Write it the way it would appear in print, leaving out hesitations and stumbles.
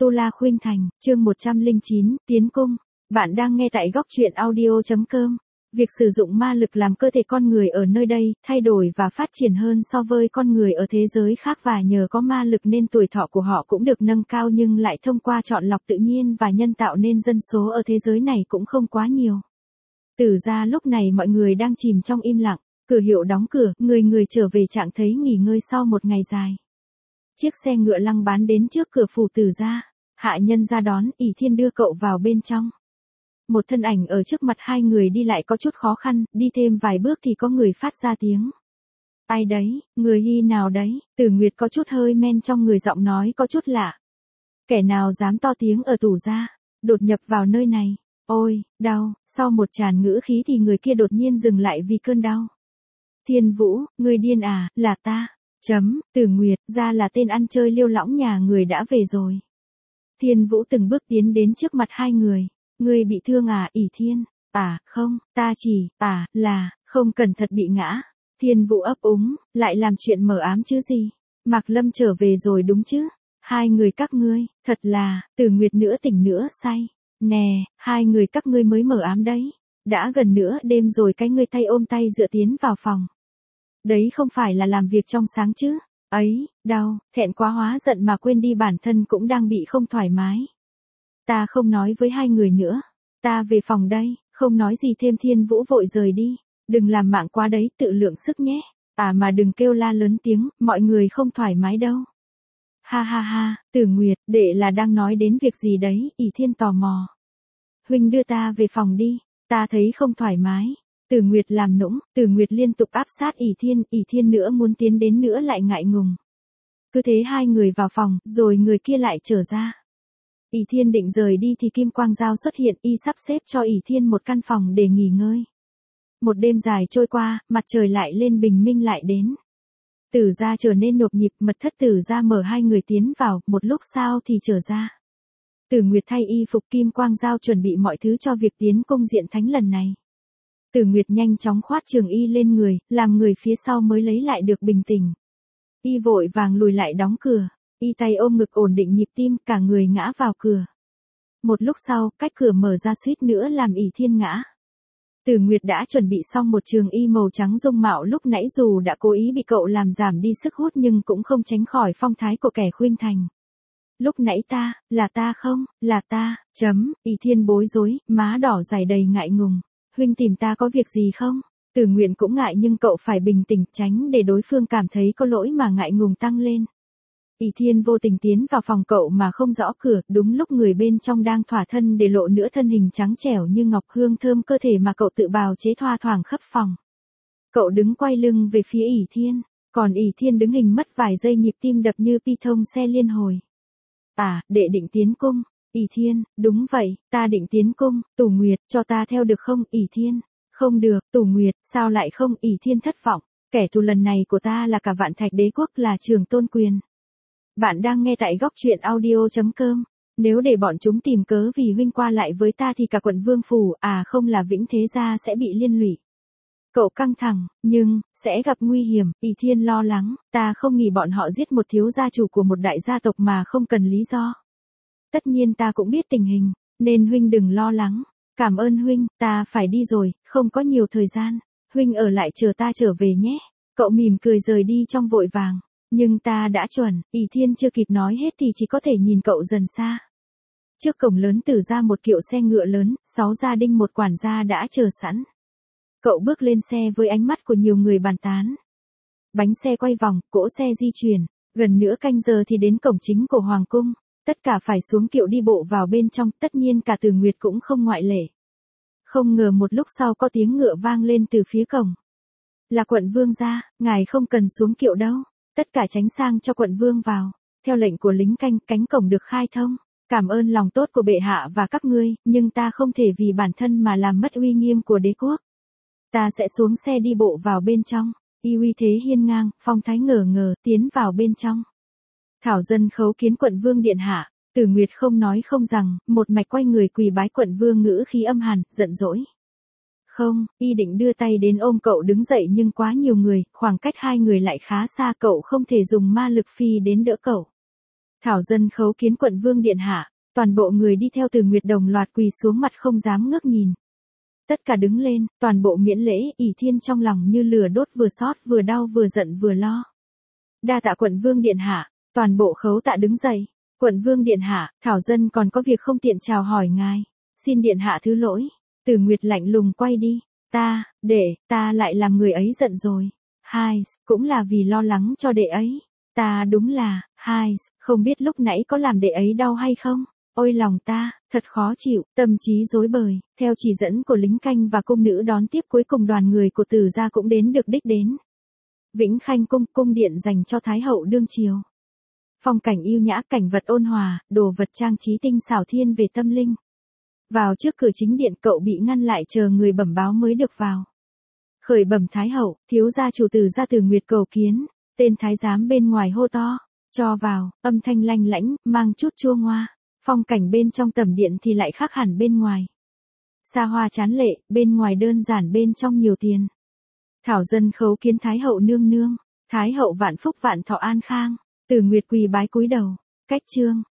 Tu La Khuynh Thành, chương 109, Tiến Cung. Bạn đang nghe tại góc truyện audio.com. Việc sử dụng ma lực làm cơ thể con người ở nơi đây thay đổi và phát triển hơn so với con người ở thế giới khác, và nhờ có ma lực nên tuổi thọ của họ cũng được nâng cao, nhưng lại thông qua chọn lọc tự nhiên và nhân tạo nên dân số ở thế giới này cũng không quá nhiều. Tử ra lúc này mọi người đang chìm trong im lặng, cửa hiệu đóng cửa, người trở về trạng thấy nghỉ ngơi sau một ngày dài. Chiếc xe ngựa lăng bán đến trước cửa phủ Tử gia, hạ nhân ra đón, ỷ Thiên đưa cậu vào bên trong. Một thân ảnh ở trước mặt hai người đi lại có chút khó khăn, đi thêm vài bước thì có người phát ra tiếng. Ai đấy, người Hy nào đấy? Tử Nguyệt có chút hơi men trong người, giọng nói có chút lạ. Kẻ nào dám to tiếng ở Tử gia, đột nhập vào nơi này? Ôi, đau. Sau một tràn ngữ khí thì người kia đột nhiên dừng lại vì cơn đau. Thiên Vũ, người điên à? Là ta. Tử Nguyệt, ra là tên ăn chơi liêu lõng nhà người đã về rồi. Thiên Vũ từng bước tiến đến trước mặt hai người. Ngươi bị thương à, ỷ Thiên? Không, ta chỉ, là, không cẩn thận bị ngã. Thiên Vũ ấp úng, lại làm chuyện mờ ám chứ gì? Mạc Lâm trở về rồi đúng chứ? Hai người các ngươi, thật là, Tử Nguyệt nữa tỉnh nữa say. Nè, hai người các ngươi mới mờ ám đấy. Đã gần nửa đêm rồi, cái ngươi tay ôm tay dựa tiến vào phòng. Đấy không phải là làm việc trong sáng chứ? Ấy, đau, thẹn quá hóa giận mà quên đi bản thân cũng đang bị không thoải mái. Ta không nói với hai người nữa. Ta về phòng đây, không nói gì thêm. Thiên Vũ vội rời đi. Đừng làm mạng quá đấy, tự lượng sức nhé. Mà đừng kêu la lớn tiếng, mọi người không thoải mái đâu. Ha ha ha, Tử Nguyệt, đệ là đang nói đến việc gì đấy? ỷ Thiên tò mò. Huynh đưa ta về phòng đi, ta thấy không thoải mái. Tử Nguyệt làm nũng, Tử Nguyệt liên tục áp sát ỷ Thiên nữa muốn tiến đến nữa lại ngại ngùng. Cứ thế hai người vào phòng, rồi người kia lại trở ra. ỷ Thiên định rời đi thì Kim Quang Giao xuất hiện, y sắp xếp cho ỷ Thiên một căn phòng để nghỉ ngơi. Một đêm dài trôi qua, mặt trời lại lên, bình minh lại đến. Tử gia trở nên nhộp nhịp, mật thất Tử gia mở hai người tiến vào, một lúc sau thì trở ra. Tử Nguyệt thay y phục, Kim Quang Giao chuẩn bị mọi thứ cho việc tiến cung diện thánh lần này. Tử Nguyệt nhanh chóng khoát trường y lên người, làm người phía sau mới lấy lại được bình tĩnh. Y vội vàng lùi lại đóng cửa, y tay ôm ngực ổn định nhịp tim, cả người ngã vào cửa. Một lúc sau, cách cửa mở ra suýt nữa làm ỷ Thiên ngã. Tử Nguyệt đã chuẩn bị xong một trường y màu trắng dung mạo lúc nãy, dù đã cố ý bị cậu làm giảm đi sức hút nhưng cũng không tránh khỏi phong thái của kẻ khuynh thành. Lúc nãy là ta không, là ta, ỷ Thiên bối rối, má đỏ dày đầy ngại ngùng. Huynh tìm ta có việc gì không? Tử Nguyện cũng ngại nhưng cậu phải bình tĩnh, tránh để đối phương cảm thấy có lỗi mà ngại ngùng tăng lên. ỷ Thiên vô tình tiến vào phòng cậu mà không gõ cửa, đúng lúc người bên trong đang thỏa thân để lộ nửa thân hình trắng trẻo như ngọc, hương thơm cơ thể mà cậu tự bào chế thoa thoảng khắp phòng. Cậu đứng quay lưng về phía ỷ Thiên, còn ỷ Thiên đứng hình mất vài giây, nhịp tim đập như pi thông xe liên hồi. Đệ định tiến cung. ỷ Thiên, đúng vậy, ta định tiến cung. Tử Nguyệt, cho ta theo được không? ỷ Thiên, không được. Tử Nguyệt, sao lại không? ỷ Thiên thất vọng, kẻ thù lần này của ta là cả Vạn Thạch Đế quốc, là Trường Tôn Quyền. Bạn đang nghe tại góc truyện audio.com. Nếu để bọn chúng tìm cớ vì huynh qua lại với ta thì cả quận Vương phủ, không là Vĩnh Thế gia sẽ bị liên lụy. Cậu căng thẳng, nhưng sẽ gặp nguy hiểm. ỷ Thiên lo lắng, ta không nghĩ bọn họ giết một thiếu gia chủ của một đại gia tộc mà không cần lý do. Tất nhiên ta cũng biết tình hình, nên huynh đừng lo lắng. Cảm ơn huynh, ta phải đi rồi, không có nhiều thời gian. Huynh ở lại chờ ta trở về nhé. Cậu mỉm cười rời đi trong vội vàng. Nhưng ta đã chuẩn. ỷ Thiên chưa kịp nói hết thì chỉ có thể nhìn cậu dần xa. Trước cổng lớn Tử gia một kiệu xe ngựa lớn, 6 gia đình một quản gia đã chờ sẵn. Cậu bước lên xe với ánh mắt của nhiều người bàn tán. Bánh xe quay vòng, cỗ xe di chuyển, gần nửa canh giờ thì đến cổng chính của Hoàng cung. Tất cả phải xuống kiệu đi bộ vào bên trong, tất nhiên cả Tử Nguyệt cũng không ngoại lệ. Không ngờ một lúc sau có tiếng ngựa vang lên từ phía cổng. Là quận vương gia, ngài không cần xuống kiệu đâu. Tất cả tránh sang cho quận vương vào. Theo lệnh của lính canh, cánh cổng được khai thông. Cảm ơn lòng tốt của bệ hạ và các ngươi, nhưng ta không thể vì bản thân mà làm mất uy nghiêm của đế quốc. Ta sẽ xuống xe đi bộ vào bên trong. Y uy thế hiên ngang, phong thái ngờ ngờ, tiến vào bên trong. Thảo dân khấu kiến quận vương điện hạ. Tử Nguyệt không nói không rằng, một mạch quay người quỳ bái quận vương, ngữ khí âm hàn, giận dỗi. Không, y định đưa tay đến ôm cậu đứng dậy nhưng quá nhiều người, khoảng cách hai người lại khá xa, cậu không thể dùng ma lực phi đến đỡ cậu. Thảo dân khấu kiến quận vương điện hạ, toàn bộ người đi theo Từ Nguyệt đồng loạt quỳ xuống mặt không dám ngước nhìn. Tất cả đứng lên, toàn bộ miễn lễ, ỷ thiên trong lòng như lửa đốt vừa xót vừa đau vừa giận vừa lo. Đa tạ quận vương điện hạ, toàn bộ khấu tạ đứng dậy. Quận vương điện hạ, Thảo dân còn có việc không tiện chào hỏi ngài. Xin điện hạ thứ lỗi. Từ Nguyệt lạnh lùng quay đi. Ta lại làm người ấy giận rồi. Cũng là vì lo lắng cho đệ ấy. Ta đúng là, không biết lúc nãy có làm đệ ấy đau hay không? Ôi lòng ta, thật khó chịu, tâm trí rối bời. Theo chỉ dẫn của lính canh và cung nữ đón tiếp, cuối cùng đoàn người của Từ gia cũng đến được đích đến. Vĩnh Khanh cung, cung điện dành cho Thái hậu đương triều. Phong cảnh yêu nhã, cảnh vật ôn hòa, đồ vật trang trí tinh xảo thiên về tâm linh. Vào trước cửa chính điện, cậu bị ngăn lại chờ người bẩm báo mới được vào. Khởi bẩm Thái hậu, thiếu gia chủ Từ gia Từ Nguyệt cầu kiến. Tên thái giám bên ngoài hô to, cho vào, âm thanh lanh lãnh, mang chút chua ngoa. Phong cảnh bên trong tầm điện thì lại khác hẳn bên ngoài. Xa hoa tráng lệ, bên ngoài đơn giản, bên trong nhiều tiền. Thảo dân khấu kiến Thái hậu nương nương. Thái hậu vạn phúc vạn thọ an khang. Từ Nguyệt quỳ bái cúi đầu. Cách chương.